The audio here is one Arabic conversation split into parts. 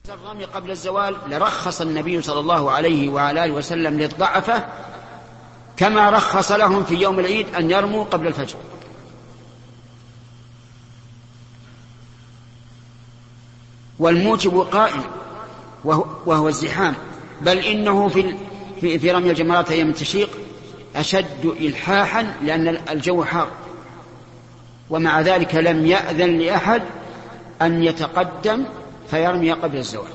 الرمي قبل الزوال لرخص النبي صلى الله عليه وعلى آله وسلم للضعفة كما رخص لهم في يوم العيد أن يرموا قبل الفجر. والموجب قائم وهو الزحام، بل إنه في رمي الجمرات أيام التشريق أشد إلحاحا لأن الجو حار، ومع ذلك لم يأذن لأحد أن يتقدم فيرمي قبل الزوال.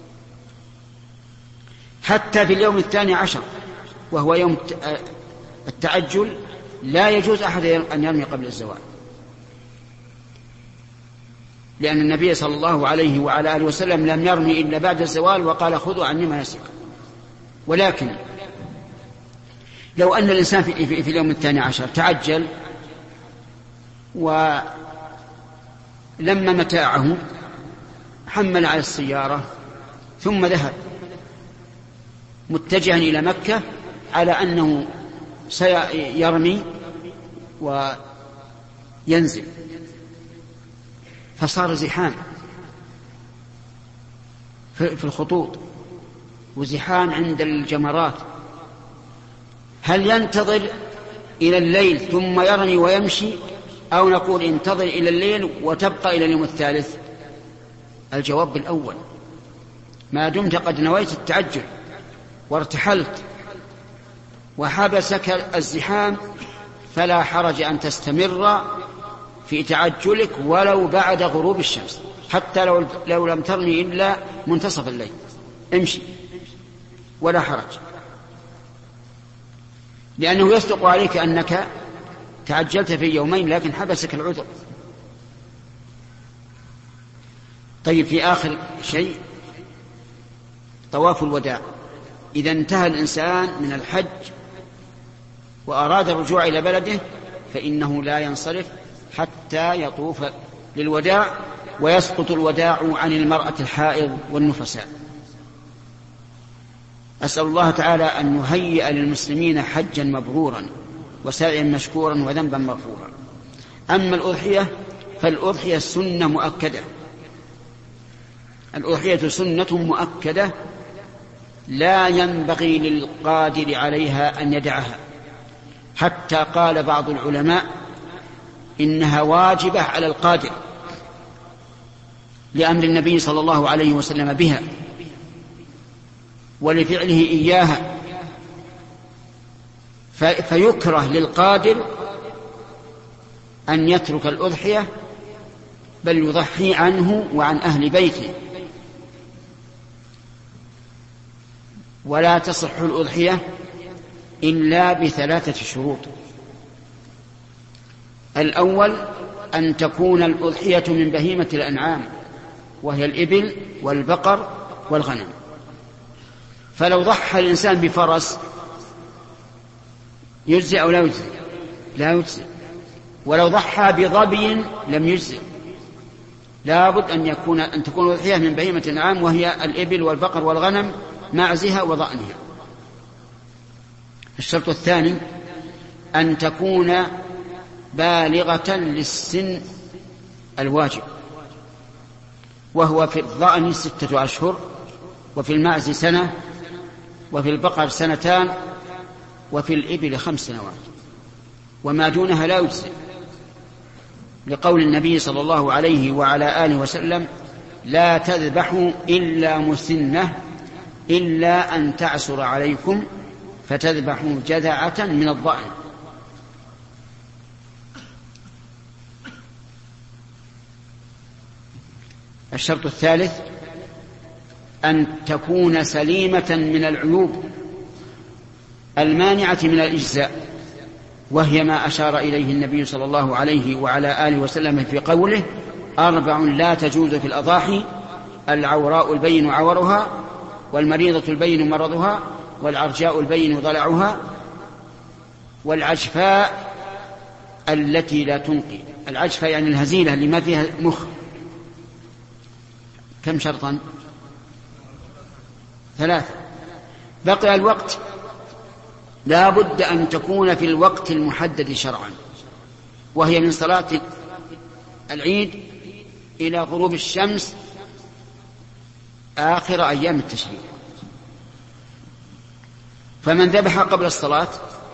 حتى في اليوم 12 وهو يوم التعجل لا يجوز أحد أن يرمي قبل الزوال، لأن النبي صلى الله عليه وعلى آله وسلم لم يرمي إلا بعد الزوال وقال خذوا عني مناسككم. ولكن لو أن الإنسان في اليوم 12 تعجل ولما متاعه حمل على السيارة ثم ذهب متجها إلى مكة على أنه سيرمي وينزل، فصار زحام في الخطوط وزحام عند الجمرات. هل ينتظر إلى الليل ثم يرمي ويمشي، أو نقول انتظر إلى الليل وتبقى إلى اليوم الثالث؟ الجواب بالأول، ما دمت قد نويت التعجل وارتحلت وحبسك الزحام فلا حرج أن تستمر في تعجلك ولو بعد غروب الشمس، حتى لو لم ترمي إلا منتصف الليل امشي ولا حرج، لأنه يصدق عليك أنك تعجلت في يومين لكن حبسك العذر. طيب، في آخر شيء طواف الوداع. إذا انتهى الإنسان من الحج وأراد الرجوع إلى بلده فإنه لا ينصرف حتى يطوف للوداع، ويسقط الوداع عن المرأة الحائض والنفساء. أسأل الله تعالى أن يهيئ للمسلمين حجا مبرورا وسعيا مشكورا وذنبا مغفورا. أما الأضحية فالأضحية سنة مؤكدة، الأضحية سنة مؤكدة لا ينبغي للقادر عليها أن يدعها، حتى قال بعض العلماء إنها واجبة على القادر لأمر النبي صلى الله عليه وسلم بها ولفعله إياها، فيكره للقادر أن يترك الأضحية بل يضحي عنه وعن أهل بيته. ولا تصح الأضحية إلا بثلاثة شروط. الأول أن تكون الأضحية من بهيمة الأنعام وهي الإبل والبقر والغنم، فلو ضحى الإنسان بفرس يجزئ أو لا يجزئ؟ لا يجزئ. ولو ضحى بظبي لم يجزئ، لا بد أن تكون الأضحية من بهيمة الأنعام وهي الإبل والبقر والغنم معزها وضأنها. الشرط الثاني أن تكون بالغة للسن الواجب، وهو في الضأن 6 أشهر، وفي المعز 1 سنة، وفي البقر 2 سنين، وفي الإبل 5 سنوات، وما دونها لا يجزئ، لقول النبي صلى الله عليه وعلى آله وسلم لا تذبحوا إلا مسنة إلا أن تعسر عليكم فتذبحوا جذعة من الضأن. الشرط الثالث أن تكون سليمة من العيوب المانعة من الإجزاء، وهي ما أشار إليه النبي صلى الله عليه وعلى آله وسلم في قوله 4 لا تجوز في الأضاحي: العوراء البين عورها، والمريضة البين مرضها، والعرجاء البين ضلعها، والعجفاء التي لا تنقي. العجفاء يعني الهزيلة اللي ما فيها مخ. كم شرطا؟ 3. بقي الوقت، لا بد أن تكون في الوقت المحدد شرعا، وهي من صلاة العيد إلى غروب الشمس آخر أيام التشريق. فمن ذبح قبل الصلاة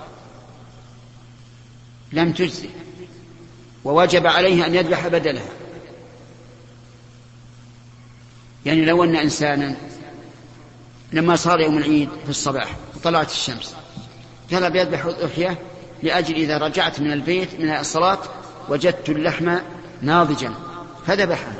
لم تجزه، ووجب عليه أن يذبح بدلها. يعني لو أن إنسانا لما صار يوم العيد في الصباح وطلعت الشمس قال بيذبح أضحية لأجل إذا رجعت من البيت من الصلاة وجدت اللحم ناضجا فذبحها،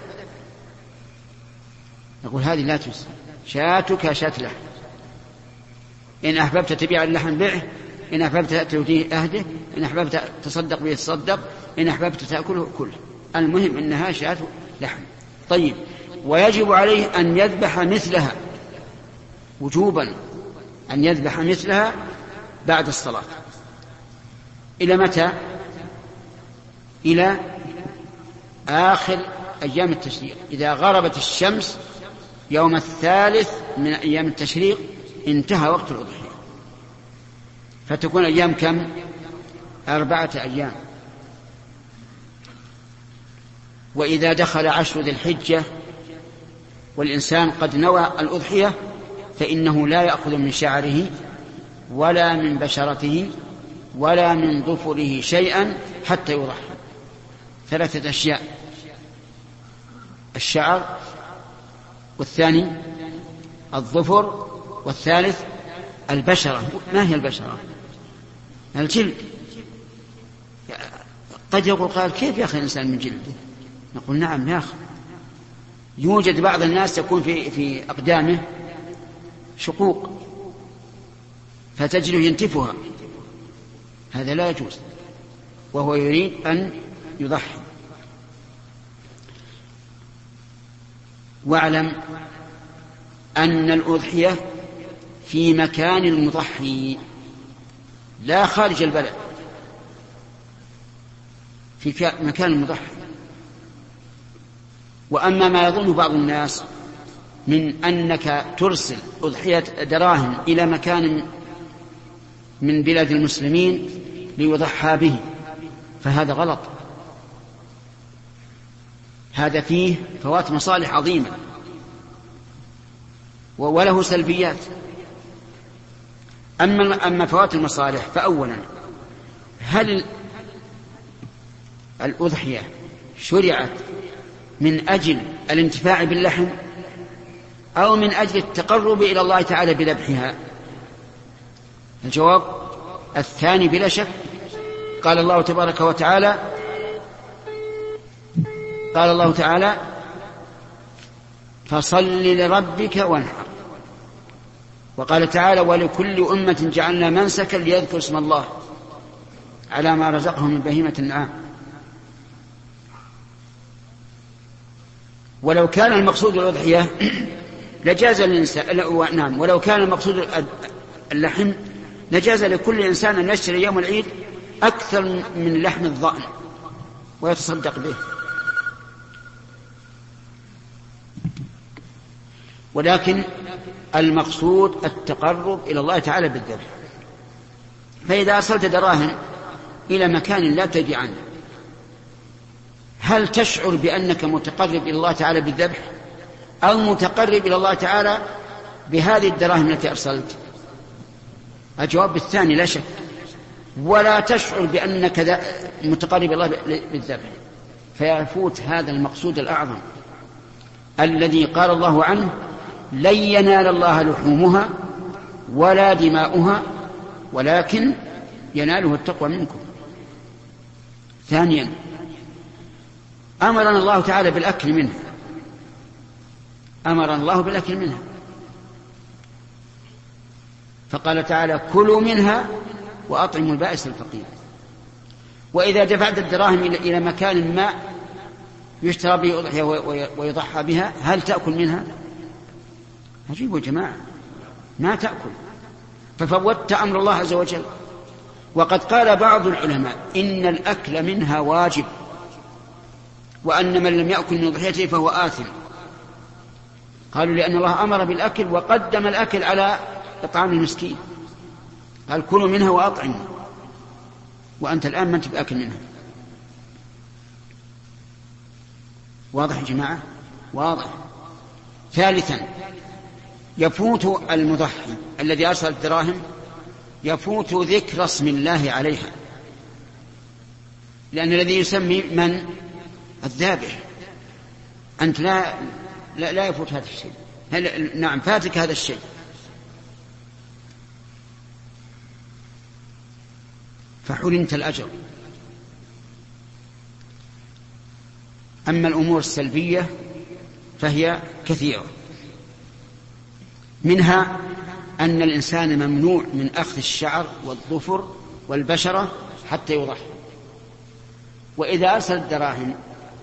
نقول هذه لا تجزي، شاتك شات لحم، إن أحببت تبيع اللحم بيعه، إن أحببت تهديه أهده، إن أحببت تصدق به تصدق، إن أحببت تأكله كله، المهم إنها شات لحم. طيب، ويجب عليه أن يذبح مثلها وجوبا، أن يذبح مثلها بعد الصلاة. إلى متى؟ إلى آخر أيام التشريق. إذا غربت الشمس يوم 3 من أيام التشريق انتهى وقت الأضحية، فتكون أيام كم؟ 4 أيام. وإذا دخل 10 ذي الحجة والإنسان قد نوى الأضحية فإنه لا يأخذ من شعره ولا من بشرته ولا من ظفره شيئا حتى يضحي. 3 أشياء: الشعر، والثاني الظفر، والثالث البشرة. ما هي البشرة؟ الجلد. قد يقول قال كيف يأخذ الإنسان من جلده؟ نقول نعم يأخذ. يوجد بعض الناس يكون في أقدامه شقوق فتجده ينتفها، هذا لا يجوز، وهو يريد أن يضحي. واعلم أن الأضحية في مكان المضحي لا خارج البلد، في مكان المضحي. وأما ما يظن بعض الناس من أنك ترسل أضحية دراهم إلى مكان من بلاد المسلمين ليضحى به، فهذا غلط، هذا فيه فوات مصالح عظيمة وله سلبيات. أما فوات المصالح فأولا، هل الأضحية شرعت من أجل الانتفاع باللحم أو من أجل التقرب إلى الله تعالى بذبحها؟ الجواب الثاني بلا شك. قال الله تبارك وتعالى فصل لربك وانحر. وقال تعالى ولكل أمة جعلنا منسكا ليذكروا اسم الله على ما رزقهم من بهيمة الأنعام. ولو كان المقصود الأضحية لجاز الإنسان، نعم، ولو كان المقصود اللحم لجاز لكل إنسان أن يشتري يوم العيد أكثر من لحم الضأن ويتصدق به، ولكن المقصود التقرب إلى الله تعالى بالذبح. فإذا أرسلت دراهم إلى مكان لا تدري عنه، هل تشعر بأنك متقرب إلى الله تعالى بالذبح أو متقرب إلى الله تعالى بهذه الدراهم التي أرسلت؟ الجواب بالثاني لا شك. ولا تشعر بأنك متقرب إلى الله بالذبح، فيفوت هذا المقصود الأعظم الذي قال الله عنه لن ينال الله لحومها ولا دماؤها ولكن يناله التقوى منكم. ثانيا، أمرنا الله تعالى بالأكل منها، أمرنا الله بالأكل منها، فقال تعالى كلوا منها وأطعموا البائس الفقير. وإذا دفعت الدراهم إلى مكان ما يشترى به أضحية ويضحى بها، هل تأكل منها؟ عجيب يا جماعة، ما تأكل، ففوتت أمر الله عز وجل. وقد قال بعض العلماء إن الأكل منها واجب، وأن من لم يأكل من أضحيته فهو آثم. قالوا لأن الله أمر بالأكل وقدم الأكل على إطعام المسكين، قال كلوا منها وأطعموا، وأنت الآن ما أنت بأكل منها. واضح يا جماعة؟ واضح. ثالثا يفوت المضحي الذي أرسل الدراهم يفوت ذكر اسم الله عليها، لأن الذي يسمي من الذابح. أنت لا يفوت هذا الشيء. نعم فاتك هذا الشيء. فحرمت الأجر. أما الأمور السلبية فهي كثيرة، منها أن الإنسان ممنوع من أخذ الشعر والظفر والبشرة حتى يضحي. وإذا أرسل الدراهم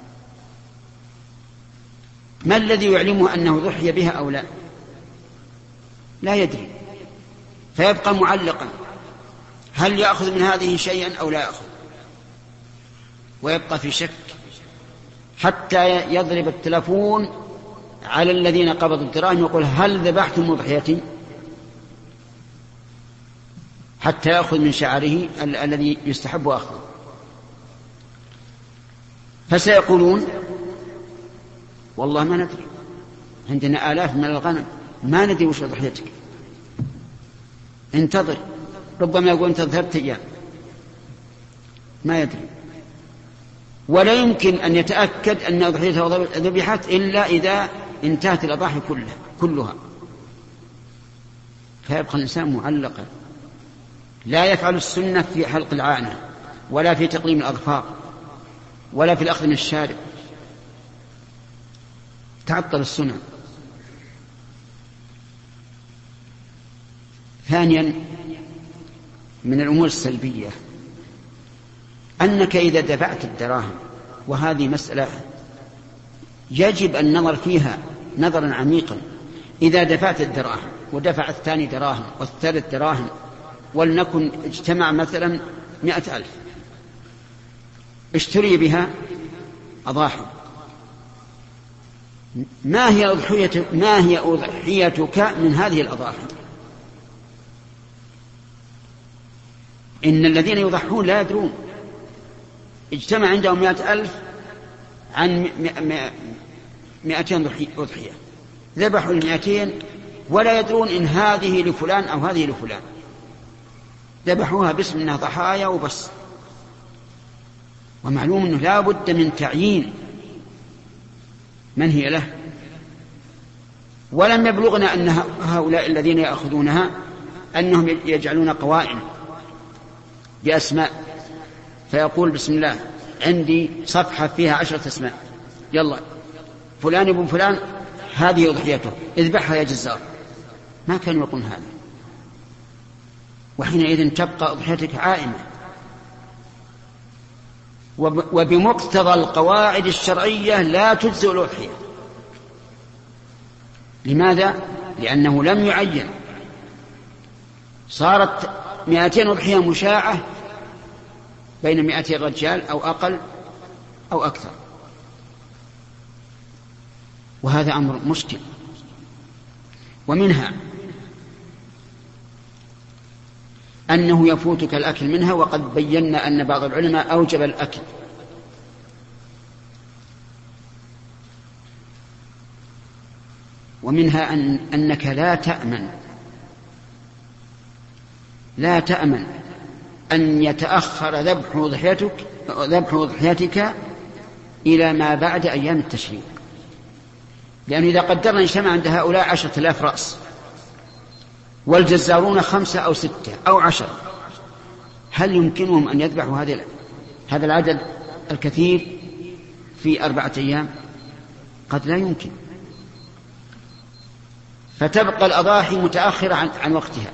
ما الذي يعلمه أنه ضحي بها أو لا؟ لا يدري، فيبقى معلقا، هل يأخذ من هذه شيئا أو لا يأخذ، ويبقى في شك حتى يضرب التلفون على الذين قبضوا الدراهم يقول هل ذبحتم ضحيتي، حتى يأخذ من شعره الذي يستحب أخذه. فسيقولون والله ما ندري، عندنا آلاف من الغنم ما ندري وش ضحيتك، انتظر. ربما يقول انت 3 أيام، ما يدري. ولا يمكن أن يتأكد أن أضحيته ذبحت إلا إذا انتهت الأضاحي كلها. فيبقى الإنسان معلقا، لا يفعل السنة في حلق العانة، ولا في تقليم الأظفار، ولا في الأخذ من الشارب. تعطل السنة. ثانيا من الأمور السلبية أنك إذا دفعت الدراهم، وهذه مسألة يجب النظر فيها نظرا عميقا، إذا دفعت الدراهم ودفع الثاني دراهم والثالث دراهم، ولنكن اجتمع مثلا 100,000، اشتري بها أضاحي. ما هي أضحيتك من هذه الأضاحي؟ إن الذين يضحون لا يدرون. اجتمع عندهم 100,000 عن 200 أضحية، ذبحوا 200 ولا يدرون إن هذه لفلان أو هذه لفلان، ذبحوها باسم أنها ضحايا وبس. ومعلوم أنه لا بد من تعيين من هي له. ولم يبلغنا أن هؤلاء الذين يأخذونها أنهم يجعلون قوائم بأسماء، فيقول بسم الله عندي صفحة فيها 10 أسماء، يلا فلان ابن فلان هذه أضحيته اذبحها يا جزار. ما كان يقول هذا، وحينئذ تبقى أضحيتك عائمة وبمقتضى القواعد الشرعية لا تجزئ الأضحية. لماذا؟ لأنه لم يعين. صارت 200 أضحية مشاعة بين 200 رجال أو أقل أو أكثر، وهذا أمر مشكل. ومنها أنه يفوتك الأكل منها، وقد بينا أن بعض العلماء أوجب الأكل. ومنها أنك لا تأمن أن يتأخر ذبح ضحيتك إلى ما بعد أيام التشريق، لأنه إذا قدرنا اجتمع عند هؤلاء 10,000 رأس والجزارون 5 أو 6 أو 10، هل يمكنهم أن يذبحوا هذا العدد الكثير في 4 أيام؟ قد لا يمكن. فتبقى الأضاحي متأخرة عن وقتها،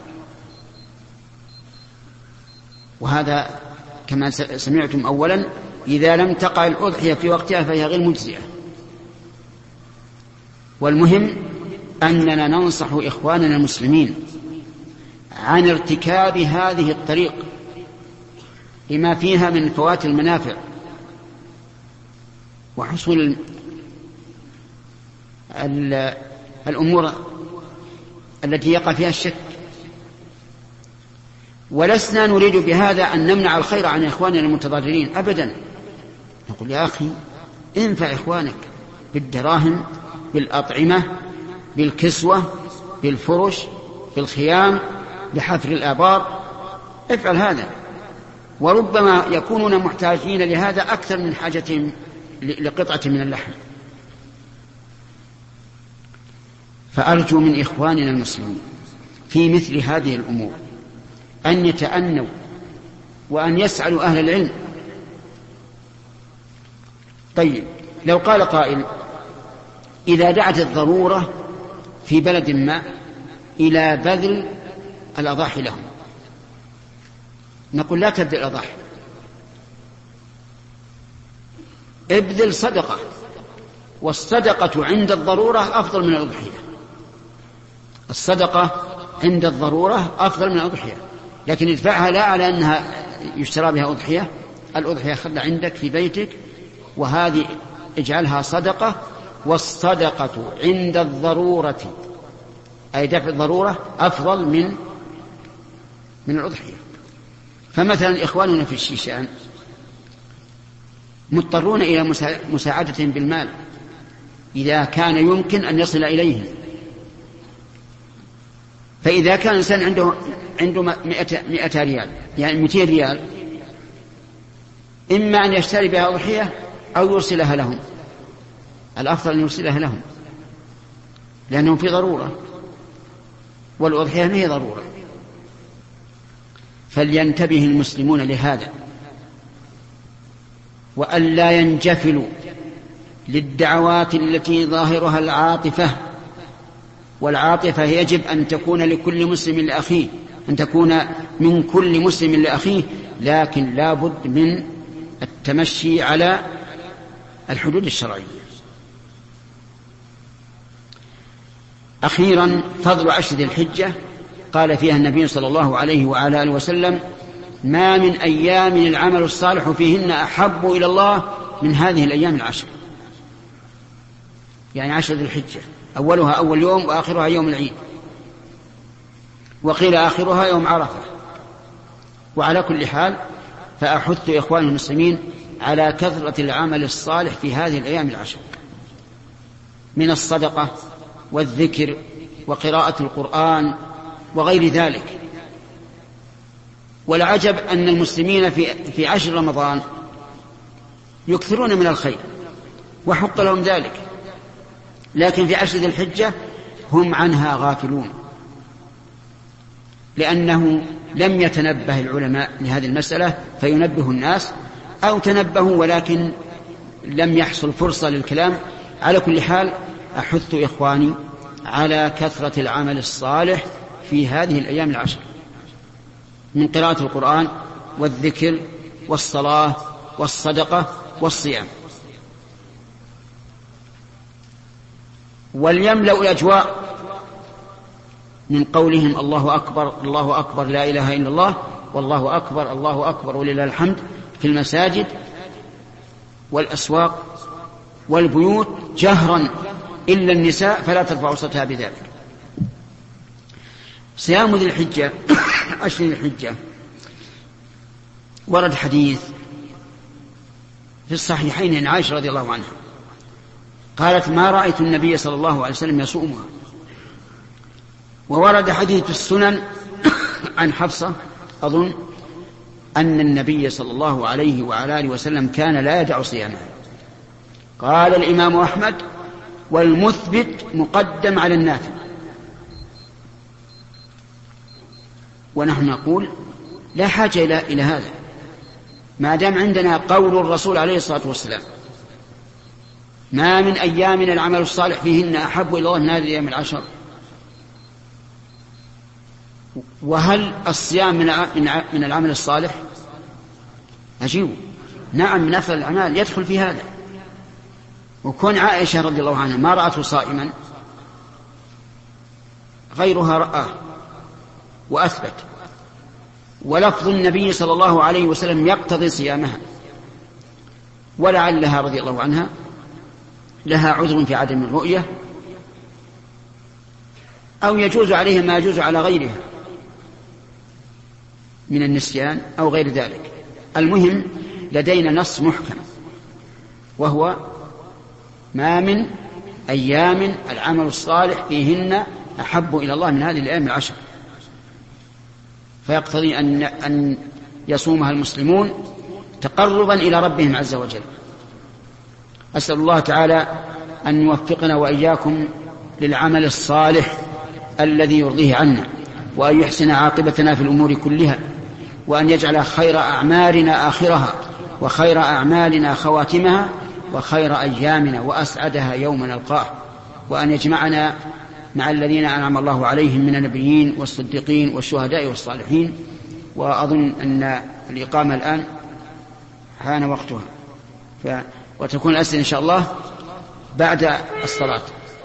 وهذا كما سمعتم أولا إذا لم تقع الأضحية في وقتها فهي غير مجزئة. والمهم أننا ننصح إخواننا المسلمين عن ارتكاب هذه الطريق لما فيها من فوات المنافع وحصول الأمور التي يقع فيها الشك. ولسنا نريد بهذا أن نمنع الخير عن إخواننا المتضررين أبدا. نقول يا أخي انفع إخوانك بالدراهم بالأطعمة بالكسوة، بالفرش، بالخيام، بحفر الآبار، افعل هذا. وربما يكونون محتاجين لهذا أكثر من حاجتهم لقطعة من اللحم. فأرجو من إخواننا المسلمين في مثل هذه الأمور أن يتأنوا وأن يسألوا أهل العلم. طيب، لو قال قائل: إذا دعت الضرورة في بلد ما إلى بذل الأضاحي لهم، نقول: لا تبذل الأضاحي، ابذل صدقة، والصدقة عند الضرورة أفضل من الأضحية. الصدقة عند الضرورة أفضل من الأضحية، لكن ادفعها لا على أنها يشترى بها أضحية. الأضحية خلها عندك في بيتك، وهذه اجعلها صدقة. والصدقة عند الضرورة، أي دفع الضرورة، أفضل من الأضحية. فمثلا إخواننا في الشيشان مضطرون إلى مساعدتهم بالمال إذا كان يمكن أن يصل إليهم. فإذا كان الإنسان عنده 100 ريال، يعني 200 ريال، إما أن يشتري بها أضحية أو يرسلها لهم. الأفضل أن يرسلها لهم لأنهم في ضرورة، والأضحية هي ضرورة. فلينتبه المسلمون لهذا، وأن لا ينجفلوا للدعوات التي ظاهرها العاطفة. والعاطفة يجب أن تكون لكل مسلم لأخيه، أن تكون من كل مسلم لأخيه، لكن لا بد من التمشي على الحدود الشرعية. أخيرا، فضل 10 ذي الحجة. قال فيها النبي صلى الله عليه وعلى آله وسلم: ما من أيام العمل الصالح فيهن أحب إلى الله من هذه الأيام 10، يعني 10 ذي الحجة، أولها أول يوم وآخرها يوم العيد، وقيل آخرها يوم عرفة. وعلى كل حال فأحث إخواني المسلمين على كثرة العمل الصالح في هذه الأيام 10 من الصدقة والذكر وقراءة القرآن وغير ذلك. والعجب أن المسلمين في 10 رمضان يكثرون من الخير وحق لهم ذلك، لكن في 10 ذي الحجة هم عنها غافلون، لأنه لم يتنبه العلماء لهذه المسألة فينبه الناس، أو تنبهوا ولكن لم يحصل فرصة للكلام. على كل حال أحث إخواني على كثرة العمل الصالح في هذه الأيام 10 من قراءة القرآن والذكر والصلاة والصدقة والصيام. وليملأ الأجواء من قولهم: الله أكبر الله أكبر لا إله إلا الله، والله أكبر الله أكبر ولله الحمد، في المساجد والأسواق والبيوت جهرا، إلا النساء فلا ترفع صوتها بذلك. صيام ذي الحجة 10 ذي الحجة ورد حديث في الصحيحين عن عائشة رضي الله عنها قالت: ما رأيت النبي صلى الله عليه وسلم يصومها. وورد حديث في السنن عن حفصة أظن أن النبي صلى الله عليه وعلى آله وسلم كان لا يدع صيامها. قال الإمام أحمد: والمثبت مقدم على النافل. ونحن نقول لا حاجة إلى هذا ما دام عندنا قول الرسول عليه الصلاة والسلام: ما من أيام العمل الصالح فيهن أحب إلى الله من هذه الأيام 10. وهل الصيام من العمل الصالح؟ أجيب: نعم، من أفضل الأعمال، يدخل في هذا. وكون عائشة رضي الله عنها ما رأته صائما غيرها رآه وأثبت، ولفظ النبي صلى الله عليه وسلم يقتضي صيامها، ولعلها رضي الله عنها لها عذر في عدم الرؤية، أو يجوز عليها ما يجوز على غيرها من النسيان أو غير ذلك. المهم لدينا نص محكم، وهو: ما من أيام العمل الصالح فيهن أحب إلى الله من هذه الأيام العشر، فيقتضي أن يصومها المسلمون تقربا إلى ربهم عز وجل. أسأل الله تعالى أن يوفقنا وإياكم للعمل الصالح الذي يرضيه عنا، وأن يحسن عاقبتنا في الأمور كلها، وأن يجعل خير أعمالنا آخرها، وخير أعمالنا خواتمها، وخير أيامنا وأسعدها يوم نلقاه، وأن يجمعنا مع الذين أنعم الله عليهم من النبيين والصديقين والشهداء والصالحين. وأظن أن الإقامة الآن حان وقتها، وتكون الأسئلة إن شاء الله بعد الصلاة.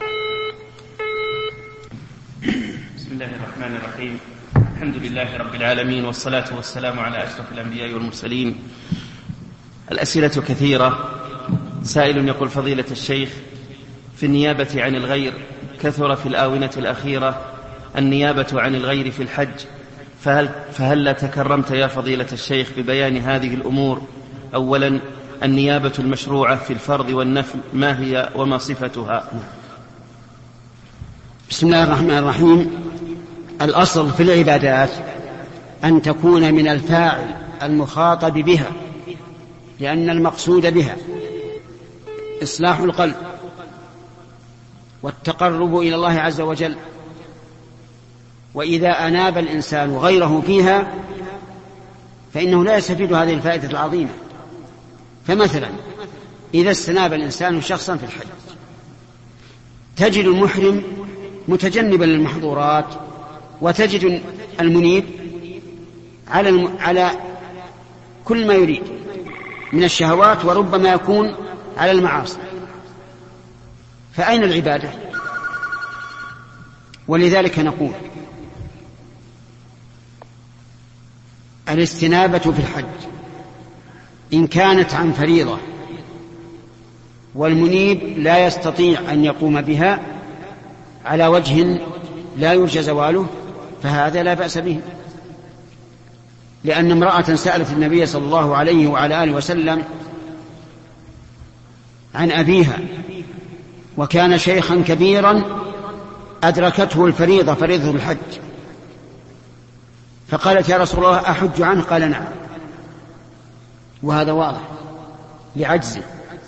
بسم الله الرحمن الرحيم. الحمد لله رب العالمين، والصلاة والسلام على أشرف الأنبياء والمرسلين. الأسئلة كثيرة. سائل يقول: فضيلة الشيخ، في النيابة عن الغير كثر في الآونة الأخيرة النيابة عن الغير في الحج، فهل تكرمت يا فضيلة الشيخ ببيان هذه الأمور؟ أولا، النيابة المشروعة في الفرض والنفل ما هي وما صفتها؟ بسم الله الرحمن الرحيم. الأصل في العبادات أن تكون من الفاعل المخاطب بها، لأن المقصود بها إصلاح القلب والتقرب إلى الله عز وجل. وإذا أناب الإنسان غيره فيها فإنه لا يستفيد هذه الفائدة العظيمة. فمثلا إذا استناب الإنسان شخصا في الحج، تجد المحرم متجنبا للمحظورات، وتجد المنيب على كل ما يريد من الشهوات، وربما يكون على المعاصي، فأين العبادة؟ ولذلك نقول: الاستنابة في الحج إن كانت عن فريضة والمنيب لا يستطيع أن يقوم بها على وجه لا يرجى زواله، فهذا لا بأس به. لأن امرأة سألت النبي صلى الله عليه وعلى آله وسلم عن أبيها، وكان شيخا كبيرا أدركته الفريضة، فريضة الحج، فقالت: يا رسول الله أحج عنه؟ قال: نعم. وهذا واضح لعجزه.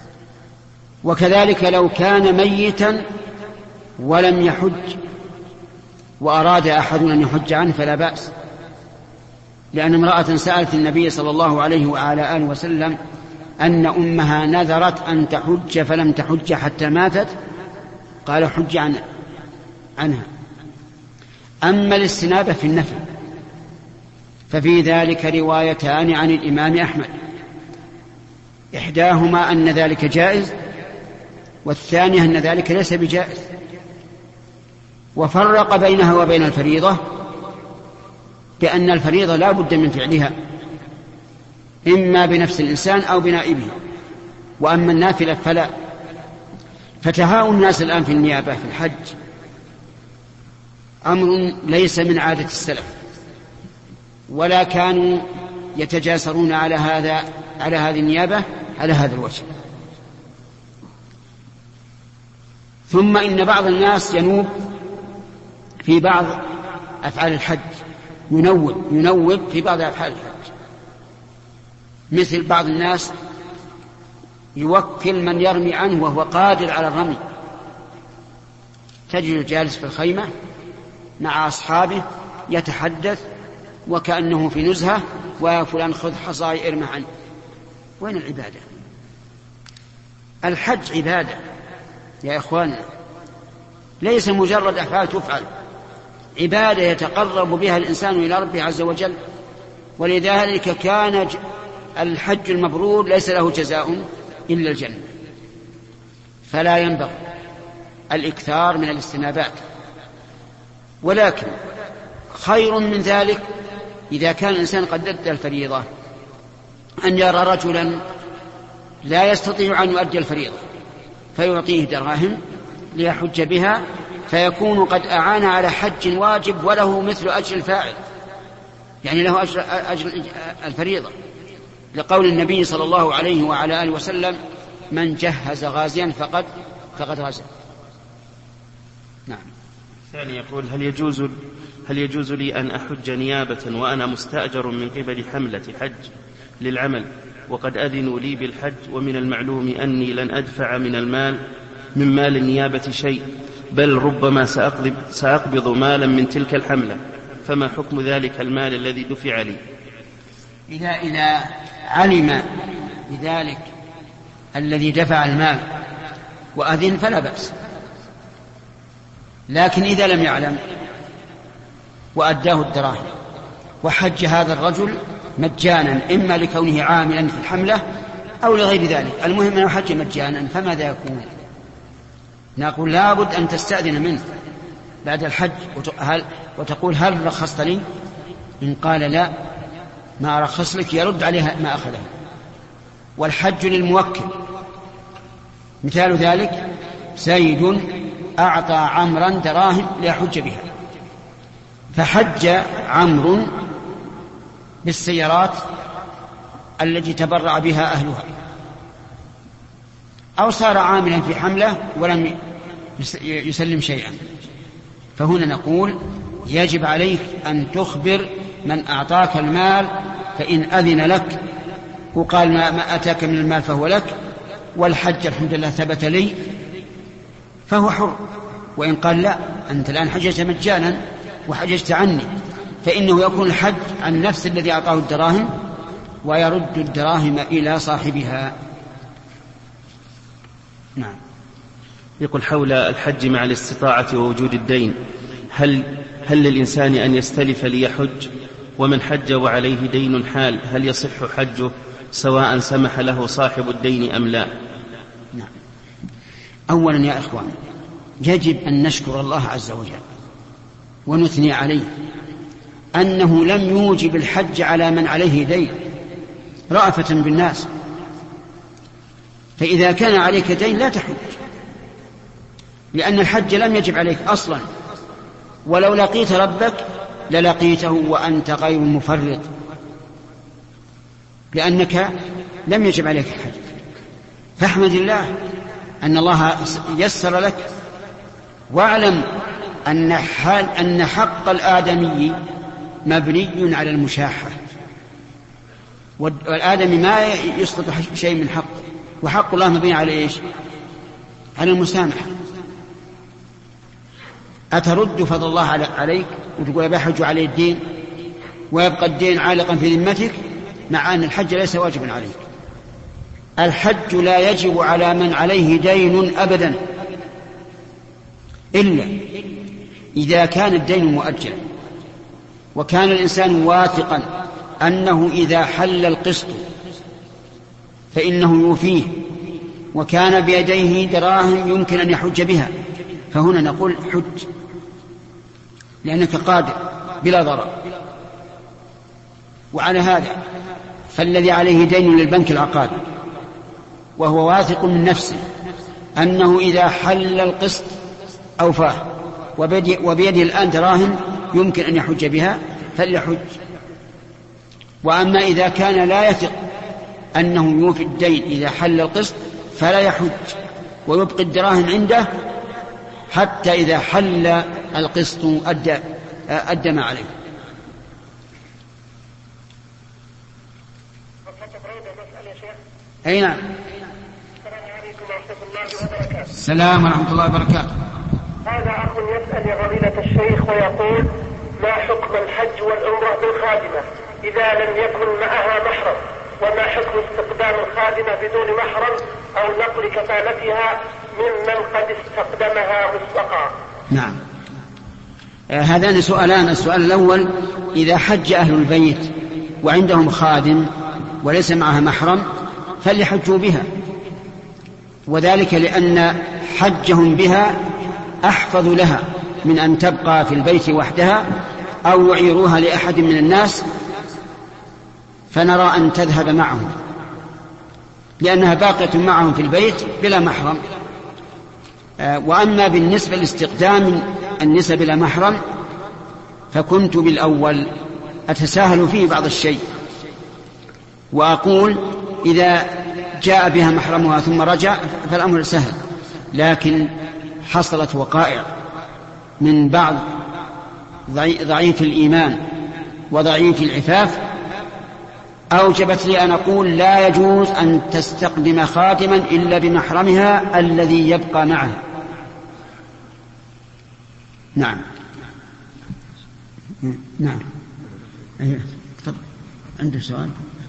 وكذلك لو كان ميتا ولم يحج وأراد أحد أن يحج عنه فلا بأس، لأن امرأة سألت النبي صلى الله عليه وعلى آله وسلم أن أمها نذرت أن تحج فلم تحج حتى ماتت، قال: حج عنها. أما الاستنابة في النفل ففي ذلك روايتان عن الإمام أحمد، إحداهما أن ذلك جائز، والثانية أن ذلك ليس بجائز، وفرق بينها وبين الفريضة بأن الفريضة لا بد من فعلها إما بنفس الإنسان أو بنائبه، وأما النافلة فلا. فتهاون الناس الآن في النيابة في الحج أمر ليس من عادة السلف، ولا كانوا يتجاسرون على هذه النيابة على هذا الوجه. ثم إن بعض الناس ينوب في بعض أفعال الحج، ينوب في بعض أفعال الحج، مثل بعض الناس يوكل من يرمي عنه وهو قادر على الرمي، تجد جالس في الخيمة مع أصحابه يتحدث وكأنه في نزهة: ويا فلان خذ حصاي ارمى عنه. وين العبادة؟ الحج عبادة يا إخواننا، ليس مجرد أفعال تفعل، عبادة يتقرب بها الإنسان إلى ربه عز وجل. ولذلك كان الحج المبرور ليس له جزاء إلا الجنة. فلا ينبغي الإكثار من الاستنابات، ولكن خير من ذلك إذا كان الإنسان قد أدى الفريضة أن يرى رجلا لا يستطيع أن يؤدي الفريضة فيعطيه دراهم ليحج بها، فيكون قد أعان على حج واجب وله مثل أجر الفاعل، يعني له أجر الفريضة، لقول النبي صلى الله عليه وعلى آله وسلم: من جهز غازيا فقد غزا. نعم. الثاني يقول هل يجوز لي أن أحج نيابة وأنا مستأجر من قبل حملة حج للعمل وقد أذنوا لي بالحج، ومن المعلوم أني لن أدفع من مال النيابة شيء، بل ربما سأقبض مالا من تلك الحملة، فما حكم ذلك المال الذي دفع لي؟ إذا علم بذلك الذي دفع المال وأذن فلا بأس، لكن إذا لم يعلم وأداه الدراهم وحج هذا الرجل مجانا، إما لكونه عاملا في الحملة أو لغير ذلك، المهم أنه حج مجانا، فماذا يكون؟ نقول لابد أن تستأذن منه بعد الحج وتقول هل رخصت لي؟ إن قال لا ما رخص لك يرد عليها ما أخذه. والحج للموكل، مثال ذلك زيد أعطى عمرا دراهم ليحج بها، فحج عمرو بالسيارات التي تبرع بها أهلها، أو صار عاملا في حملة ولم يسلم شيئا، فهنا نقول يجب عليك أن تخبر من أعطاك المال، فإن أذن لك وقال ما أتاك من المال فهو لك، والحج الحمد لله ثبت لي، فهو حر. وإن قال لا أنت الآن حججت مجانا وحججت عني، فإنه يكون الحج عن نفس الذي أعطاه الدراهم ويرد الدراهم إلى صاحبها. نعم. يقول حول الحج مع الاستطاعة ووجود الدين، هل للإنسان أن يستلف ليحج؟ ومن حج وعليه دين حال هل يصح حجه سواء سمح له صاحب الدين أم لا؟ نعم. أولا يا إخوان يجب أن نشكر الله عز وجل ونثني عليه أنه لم يوجب الحج على من عليه دين رأفة بالناس، فإذا كان عليك دين لا تحج، لأن الحج لم يجب عليك أصلا، ولو لقيت ربك للقيته وأنت غير مفرط، لأنك لم يجب عليك الحج. فاحمد الله أن الله يسر لك، واعلم أن حق الآدمي مبني على المشاحة، والآدمي ما يسقط شيء من حقه، وحق الله مبني على إيش؟ على المسامحة. أترد فضل الله عليك وتقول بحج عليه الدين ويبقى الدين عالقا في ذمتك، مع أن الحج ليس واجبا عليك؟ الحج لا يجب على من عليه دين أبدا، إلا إذا كان الدين مؤجلا وكان الإنسان واثقا أنه إذا حل القسط فإنه يوفيه، وكان بيديه دراهم يمكن أن يحج بها، فهنا نقول حج لأنك قادر بلا ضرر. وعلى هذا فالذي عليه دين للبنك العقاري وهو واثق من نفسه أنه إذا حل القسط أوفاه وبيده الآن دراهم يمكن أن يحج بها فليحج. وأما إذا كان لا يثق أنه يوفي الدين إذا حل القسط فلا يحج ويبقي الدراهم عنده حتى إذا حل القسط أدى ما عليه. أي نعم. السلام ورحمة الله وبركاته. هذا أخ يسأل يا فضيلة الشيخ ويقول: ما حكم الحج والعمرة بالخادمة إذا لم يكن معها محرم؟ وما حكم استقدام الخادمة بدون محرم أو نقل كفالتها ممن قد استقدمها مسبقا؟ نعم. هذان سؤالان. السؤال الأول: إذا حج أهل البيت وعندهم خادم وليس معها محرم فليحجوا بها، وذلك لأن حجهم بها أحفظ لها من أن تبقى في البيت وحدها أو يعيروها لأحد من الناس، فنرى أن تذهب معهم لأنها باقية معهم في البيت بلا محرم. وأما بالنسبة لاستقدام النساء بلا محرم فكنت بالأول أتساهل فيه بعض الشيء وأقول إذا جاء بها محرمها ثم رجع فالأمر سهل، لكن حصلت وقائع من بعض ضعيف الإيمان وضعيف العفاف أوجبت لي أن أقول لا يجوز أن تستقدم خادما إلا بمحرمها الذي يبقى معها. نعم. نعم. طب عنده سؤال؟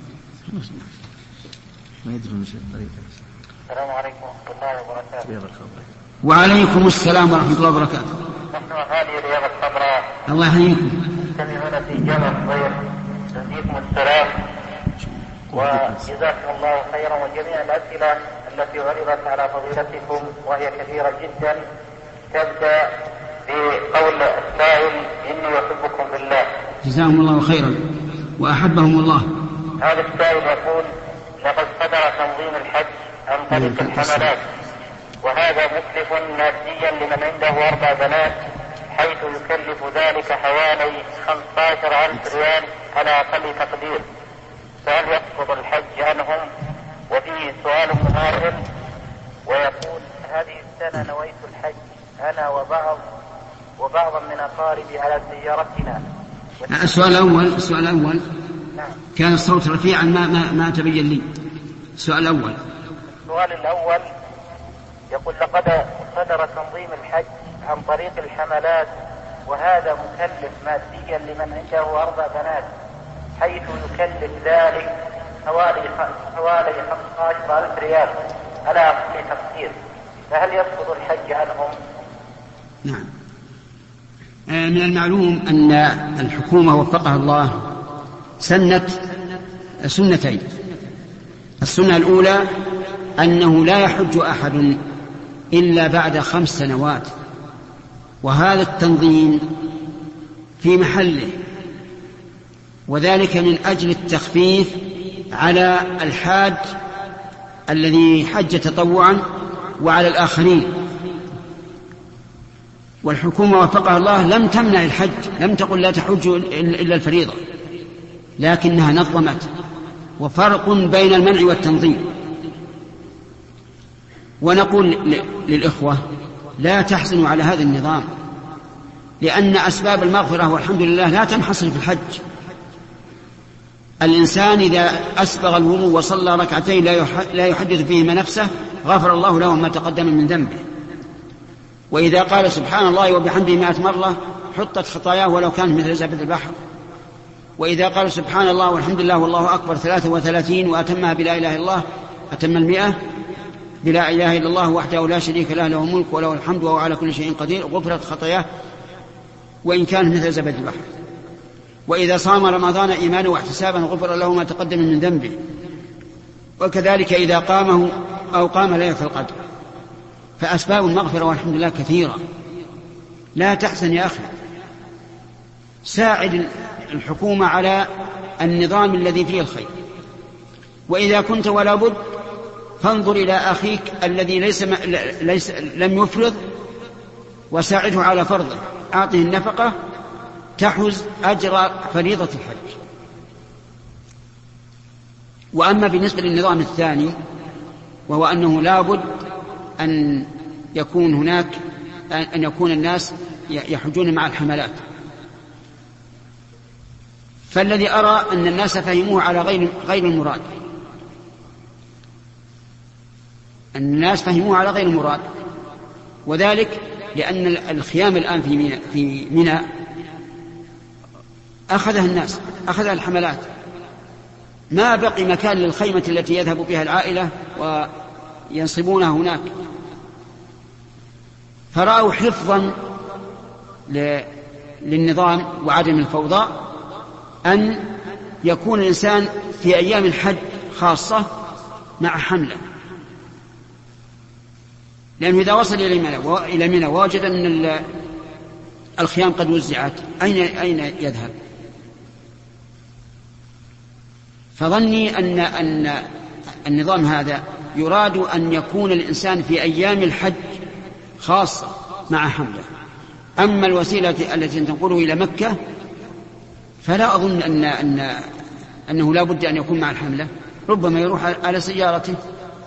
ما يدري من شيء طريقة. السلام عليكم ورحمة الله وبركاته. وعليكم السلام ورحمة الله وبركاته. نحن هذه رياض الخضراء. الله يحييكم. نستمعون في جامع الصغير. نديكم السلام وجزاكم الله خيرا، وجميع الأسئلة التي عرضت على فضيلتكم وهي كثيرة جدا تبدأ بقول السائل إني أحبكم بالله. جزاهم الله خيرا وأحبهم الله. هذا السائل يقول لقد صدر تنظيم الحج عن طريق الحملات، وهذا مكلف ماديا لمن عنده 4 بنات، حيث يكلف ذلك حوالي 15,000 ريال على أقل تقدير، فهل يسقط الحج عنهم؟ وفيه سؤال مماثل ويقول هذه السنة نويت الحج أنا وبعض من أقاربي على سيارتنا. السؤال الأول نعم. كان الصوت رفيعا ما تبين لي. السؤال الأول يقول لقد صدر تنظيم الحج عن طريق الحملات، وهذا مكلف ماديا لمن عنده 4 بنات، حيث يكلف ذلك حوالي 15,000 ريال على أقل تقدير، فهل يسقط الحج عنهم؟ نعم. من المعلوم أن الحكومة وفقها الله سنت سنتين. السنة الأولى أنه لا يحج أحد إلا بعد 5 سنوات، وهذا التنظيم في محله، وذلك من أجل التخفيف على الحاج الذي حج تطوعا وعلى الآخرين. والحكومة وفقها الله لم تمنع الحج، لم تقل لا تحج إلا الفريضة، لكنها نظمت، وفرق بين المنع والتنظيم. ونقول للإخوة لا تحزنوا على هذا النظام، لأن أسباب المغفرة والحمد لله لا تنحصر في الحج. الإنسان إذا أسبغ الوضوء وصلى 2 ركعتين لا يحدث فيهما نفسه غفر الله له ما تقدم من ذنبه. وإذا قال سبحان الله وبحمده 100 مرة حطت خطاياه ولو كانت مثل زبد البحر. وإذا قال سبحان الله والحمد لله والله أكبر 33 وأتمها بلا إله إلا الله أتم 100 بلا إله إلا الله وحده لا شريك له له الملك وله الحمد وهو على كل شيء قدير، غفرت خطاياه وإن كانت مثل زبد البحر. وإذا صام رمضان إيمانا واحتسابا غفر له ما تقدم من ذنبه. وكذلك إذا قامه أو قام ليلة القدر. فأسباب المغفرة والحمد لله كثيرة. لا تحزن يا أخي، ساعد الحكومة على النظام الذي فيه الخير. وإذا كنت ولا بد فانظر إلى أخيك الذي لم يفرض وساعده على فرضه، أعطه النفقة تحوز أجر فريضة الحج. وأما بالنسبة للنظام الثاني وهو أنه لا بد أن يكون الناس يحجون مع الحملات، فالذي أرى أن الناس فهموه على غير المراد. الناس فهموه على غير المراد، وذلك لأن الخيام الآن في منى أخذها الناس، أخذها الحملات، ما بقي مكان للخيمة التي يذهب بها العائلة وينصبونها هناك. فرأوا حفظا للنظام وعدم الفوضى أن يكون الإنسان في أيام الحج خاصة مع حملة، لأنه إذا وصل إلى منى ووجد أن الخيام قد وزعت أين يذهب؟ فظني أن النظام هذا يراد أن يكون الإنسان في أيام الحج خاصة مع حملة. أما الوسيلة التي تنقله إلى مكة فلا أظن أنه لا بد أن يكون مع الحملة، ربما يروح على سيارته.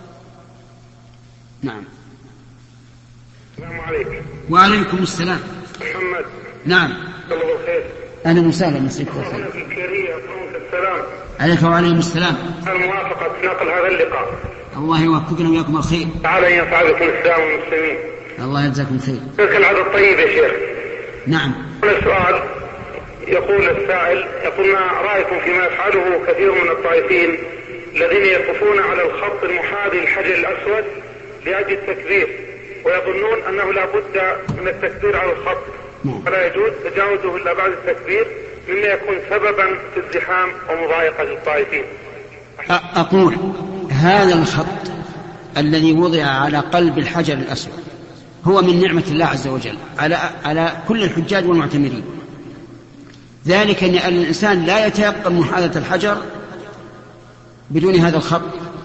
نعم. السلام عليكم. وعليكم السلام. محمد. نعم. الله خير. أهلا وسهلا مسيك هنا في الكيرية السلام. عليك وعليهم السلام. الموافقة نقل هذا اللقاء. الله يوفقنا وياكم الخير. تعالى ينفع بكم الإسلام والمسلمين. الله يجزاكم خير. تلك العادة الطيب يا شيخ. نعم. هنا سؤال يقول السائل يقول ما رأيكم فيما يفعله كثير من الطائفين الذين يقفون على الخط المحاذي للحجر الأسود لأجل التكبير ويظنون أنه لا بد من التكبير على الخط فلا يجوز تجاوزه إلا بعد التكبير مما يكون سببا في ازدحام ومضايقة للطائفين. أقول هذا الخط الذي وضع على قلب الحجر الأسود هو من نعمة الله عز وجل على كل الحجاج والمعتمرين، ذلك أن الإنسان لا يتيقن محاذاة الحجر بدون هذا الخط.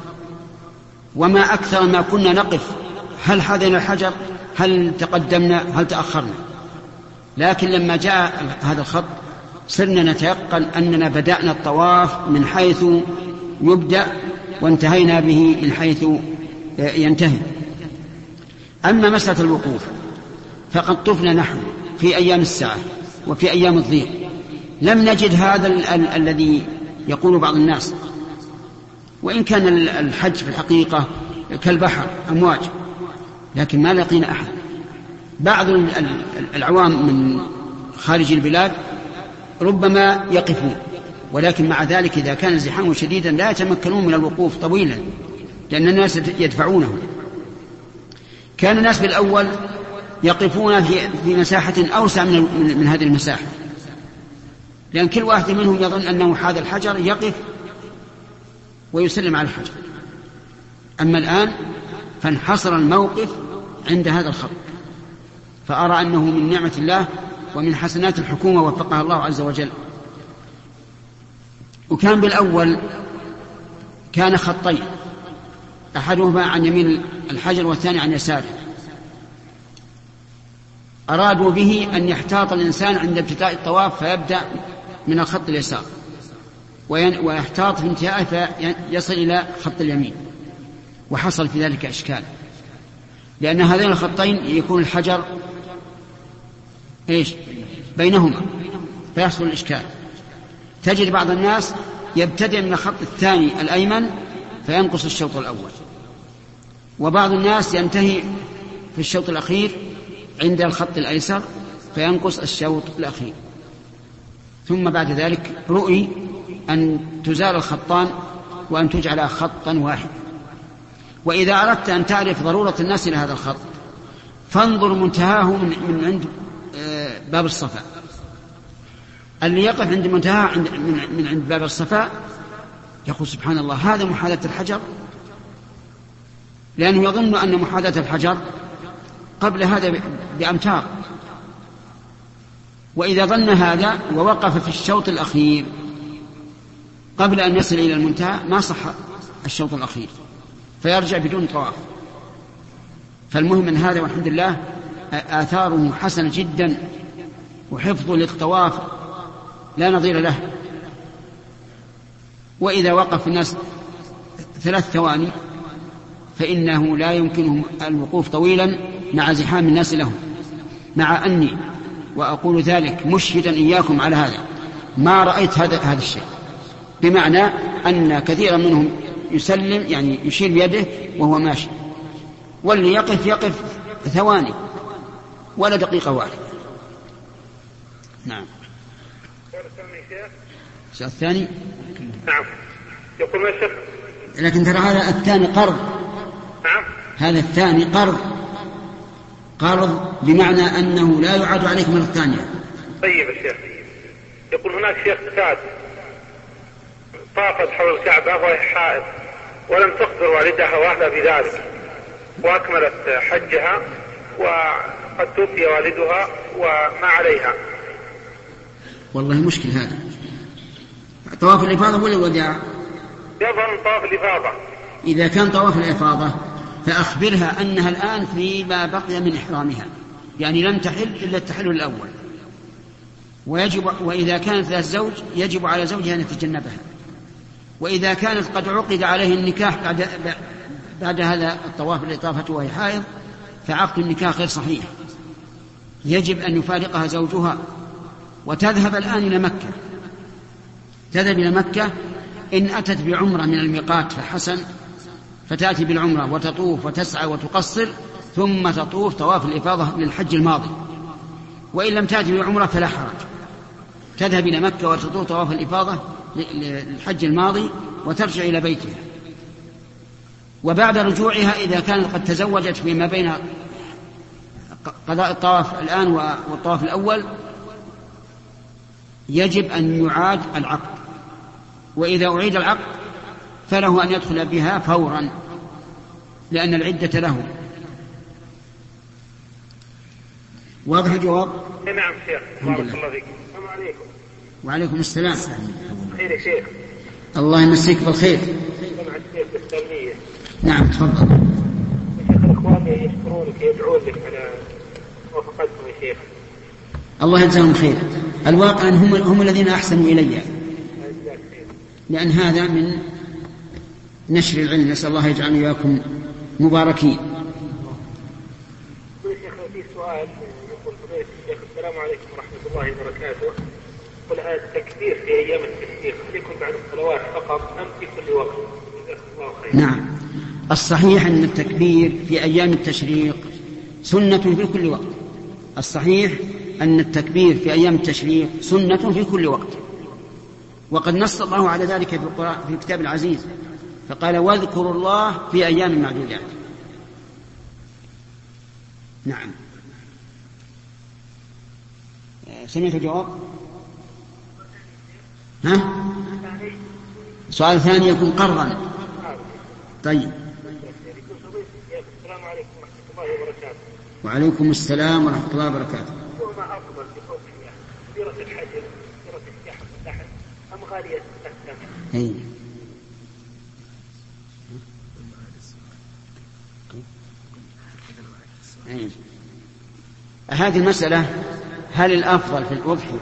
وما أكثر ما كنا نقف هل حاذينا الحجر، هل تقدمنا، هل تأخرنا، لكن لما جاء هذا الخط صرنا نتيقن أننا بدأنا الطواف من حيث يبدأ وانتهينا به من حيث ينتهي. أما مسألة الوقوف فقد طفنا نحن في أيام الساعة وفي أيام الضيق لم نجد هذا الذي يقول بعض الناس، وإن كان الحج في الحقيقة كالبحر أمواج، لكن ما لقينا أحد. بعض العوام من خارج البلاد ربما يقفون، ولكن مع ذلك إذا كان الزحام شديدا لا يتمكنون من الوقوف طويلا لأن الناس يدفعونه. كان الناس بالأول يقفون في مساحة أوسع من هذه المساحة، لأن كل واحد منهم يظن أنه حاذا الحجر يقف ويسلم على الحجر. أما الآن فانحصر الموقف عند هذا الخط، فأرى أنه من نعمة الله ومن حسنات الحكومة وفقها الله عز وجل. وكان بالأول كان خطين، أحدهما عن يمين الحجر والثاني عن يساره، أرادوا به أن يحتاط الإنسان عند ابتداء الطواف فيبدأ من الخط اليسار ويحتاط في انتهائه فيصل إلى خط اليمين، وحصل في ذلك إشكال لأن هذين الخطين يكون الحجر بينهما فيحصل الإشكال. تجد بعض الناس يبتدئ من الخط الثاني الأيمن فينقص الشوط الأول، وبعض الناس ينتهي في الشوط الأخير عند الخط الأيسر فينقص الشوط الأخير. ثم بعد ذلك رؤي أن تزال الخطان وأن تجعل خطا واحد. وإذا أردت أن تعرف ضرورة الناس إلى هذا الخط فانظر منتهاه من عند باب الصفا. اللي يقف عند منتهاه من عند باب الصفا يقول سبحان الله هذا محاذاة الحجر، لأنه يظن أن محاذاة الحجر قبل هذا بأمتار. وإذا ظن هذا ووقف في الشوط الأخير قبل أن يصل إلى المنتهى ما صح الشوط الأخير فيرجع بدون طواف. فالمهم من هذا والحمد لله آثاره حسنة جدا وحفظه للطواف لا نظير له. وإذا وقف الناس 3 ثواني فإنه لا يمكنهم الوقوف طويلا مع زحام الناس لهم، مع أني وأقول ذلك مشهدا إياكم على هذا ما رأيت هذا الشيء، بمعنى أن كثيرا منهم يسلم يعني يشير بيده وهو ماشي، واللي يقف ثواني ولا دقيقة واحدة. نعم. الشيء الثاني نعم يقول ما الشيخ، لكن ترى هذا الثاني قرض. نعم هذا الثاني قرض بمعنى أنه لا يعاد عليك مرة ثانية. طيب الشيخ يقول هناك شيخ كاد طافت حول الكعبة وهي حائض ولم تخبر والدها واحدة بذلك وأكملت حجها وقد توفي والدها وما عليها. والله مشكل هذا. طواف الإفاضة ولا الوداع؟ يظن طواف الإفاضة. إذا كان طواف الإفاضة فأخبرها أنها الآن فيما بقي من إحرامها، يعني لم تحل إلا التحلل الأول، وإذا كانت ذات زوج يجب على زوجها أن يتجنبها. وإذا كانت قد عقد عليه النكاح بعد هذا الطواف اللي طافته وهي حائض فعقد النكاح غير صحيح، يجب أن يفارقها زوجها وتذهب الآن إلى مكة، تذهب إلى مكة. إن أتت بعمرة من الميقات فحسن، فتأتي بالعمرة وتطوف وتسعى وتقصر، ثم تطوف طواف الإفاضة للحج الماضي. وإن لم تأتي بعمرة فلا حرج، تذهب إلى مكة وتطوف طواف الإفاضة للحج الماضي وترجع إلى بيتها. وبعد رجوعها إذا كانت قد تزوجت فيما بين قضاء الطواف الآن والطواف الأول، يجب أن يعاد العقد. وإذا أعيد العقد فله أن يدخل بها فورا، لأن العدة له. واضح الجواب؟ نعم شيخ، بارك الله فيك. السلام عليكم. وعليكم السلام. خير يا شيخ. الله يمسيك بالخير. سمع الشيخ بالسلمية. نعم تفضل. يا شيخ الإخوان يشكرونك يدعون لك على موافقتكم يا شيخ. الله يجزاهم خير. الواقع أن هم الذين أحسنوا إلي، لأن هذا من نشر العلم. نسأل الله يجعلنا وإياكم مباركين. يا شيخ في سؤال يقول فضيلة الشيخ: السلام عليكم ورحمة الله وبركاته. قل هذا التكبير في أيام التشريق هل يكون بعد الصلوات فقط أم في كل وقت؟ جزاك الله خير. نعم، الصحيح أن التكبير في أيام التشريق سنة في كل وقت. الصحيح أن التكبير في أيام التشريق سنة في كل وقت، وقد نص الله على ذلك في القرآن في الكتاب العزيز، فقال: واذكروا الله في أيام معدودات. نعم. سمعت الجواب؟ ها؟ سؤال ثاني يكون قرضا. طيب. السلام عليكم ورحمة الله وبركاته. وعليكم السلام ورحمة الله وبركاته. وما أفضل بقولها كبيرة الحجر، كبيرة السحر اللحن، أم غالية الثمن؟ هذه المسألة: هل الأفضل في الأضحية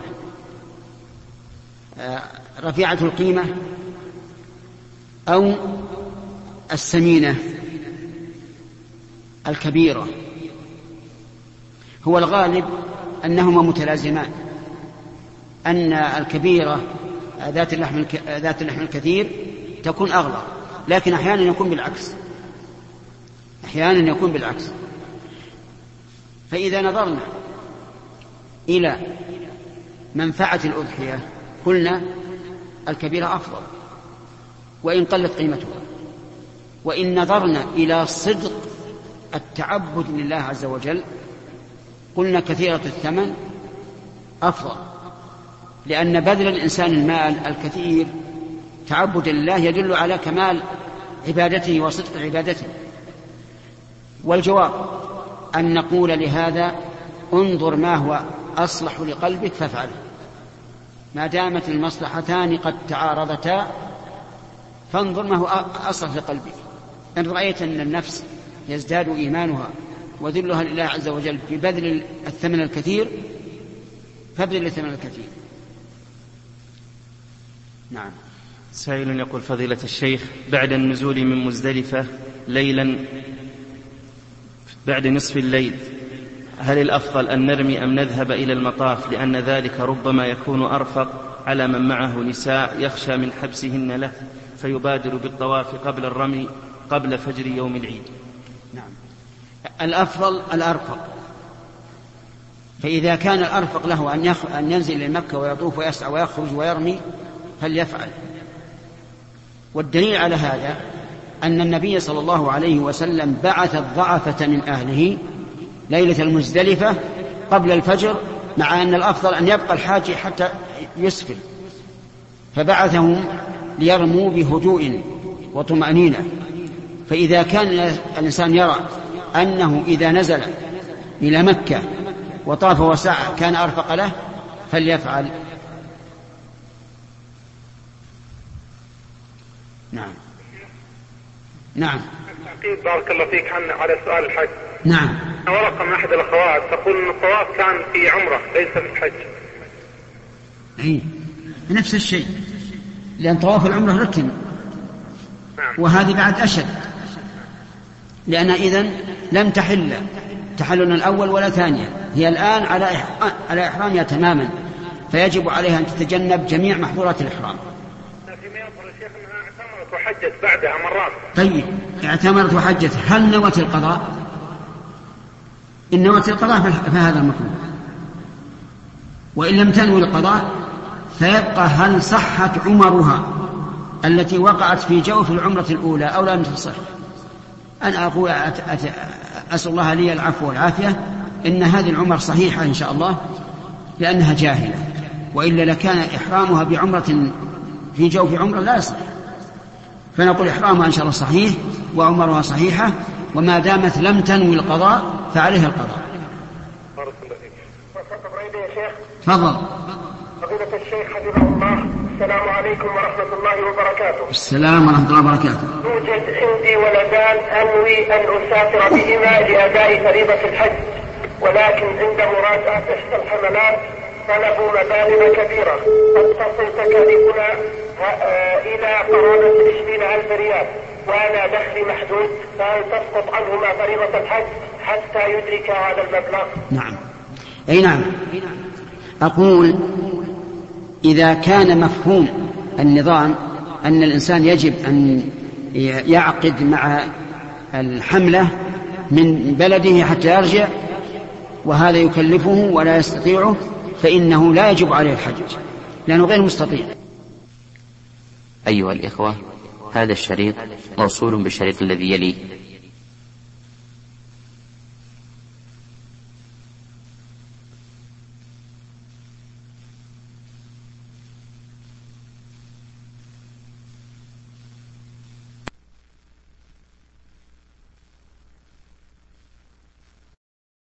رفيعة القيمة أو السمينة الكبيرة؟ هو الغالب أنهما متلازمان، أن الكبيرة ذات اللحم الكثير تكون أغلى، لكن أحيانا يكون بالعكس. فإذا نظرنا إلى منفعة الأضحية قلنا الكبيرة أفضل وإن قلت قيمتها. وإن نظرنا إلى صدق التعبد لله عز وجل قلنا كثيرة الثمن أفضل، لأن بذل الإنسان المال الكثير تعبدا لله يدل على كمال عبادته وصدق عبادته. والجواب أن نقول لهذا: انظر ما هو أصلح لقلبك فافعله، ما دامت المصلحتان قد تعارضتا فانظر ما هو أصلح لقلبك. إن رأيت أن النفس يزداد إيمانها وذلها لله عز وجل في بذل الثمن الكثير فابذل الثمن الكثير. نعم. سائل يقول: فضيلة الشيخ، بعد النزول من مزدلفة ليلا بعد نصف الليل هل الأفضل أن نرمي أم نذهب إلى المطاف، لأن ذلك ربما يكون أرفق على من معه نساء يخشى من حبسهن له فيبادر بالطواف قبل الرمي قبل فجر يوم العيد؟ نعم، الأفضل الأرفق. فإذا كان الأرفق له أن ينزل إلى مكة ويطوف ويسعى ويخرج ويرمي فليفعل. والدليل على هذا أن النبي صلى الله عليه وسلم بعث الضعفة من أهله ليلة المزدلفة قبل الفجر، مع أن الأفضل أن يبقى الحاج حتى يسفل، فبعثهم ليرموا بهدوء وطمأنينة. فإذا كان الإنسان يرى أنه إذا نزل إلى مكة وطاف وسعى كان أرفق له فليفعل. نعم. نعم. بارك الله فيك على سؤال الحج. نعم. ورقة من أحد الأخوات تقول أن الطواف كان في عمرة ليس في الحج. نفس الشيء، لأن طواف العمرة ركن. نعم. وهذه بعد أشد، لأن إذن لم تحل تحلل الأول ولا ثانيا. هي الآن على إحرامها تماما، فيجب عليها أن تتجنب جميع محظورات الإحرام. لكن يقول الشيخ أنها اعتمرت وحجت بعدها مرات. طيب اعتمرت وحجت، هل نوت القضاء؟ إن نوت القضاء فهذا المطلوب، وإن لم تنوي القضاء فيبقى هل صحت عمرها التي وقعت في جوف العمرة الأولى أو لم تصح. أنا أقول أسأل الله لي العفو والعافية، إن هذه العمر صحيحة إن شاء الله لأنها جاهلة، وإلا لكان إحرامها بعمرة في جوف عمرة لا يصح. فنقول إحرامها إن شاء الله صحيح وعمرها صحيحة، وما دامت لم تنوي القضاء فعليها القضاء. تفضل. فضيلة الشيخ حفظه الله، السلام عليكم ورحمة الله وبركاته. السلام ورحمة الله وبركاته. يوجد عندي ولدان أنوي أن أسافر بهما لأداء فريضة الحج، ولكن عند مراجعة إحدى الحملات طلبوا مبالغ كبيرة قد تصل تكاليفنا إلى قرابة 20,000 ريال، وأنا دخلي محدود، فهل تسقط عنهما فريضة الحج حتى يدرك هذا المبلغ؟ نعم. أي نعم. أقول إذا كان مفهوم النظام أن الإنسان يجب أن يعقد مع الحملة من بلده حتى يرجع، وهذا يكلفه ولا يستطيعه، فإنه لا يجب عليه الحج لأنه غير مستطيع. أيها الإخوة، هذا الشريط موصول بالشريط الذي يليه،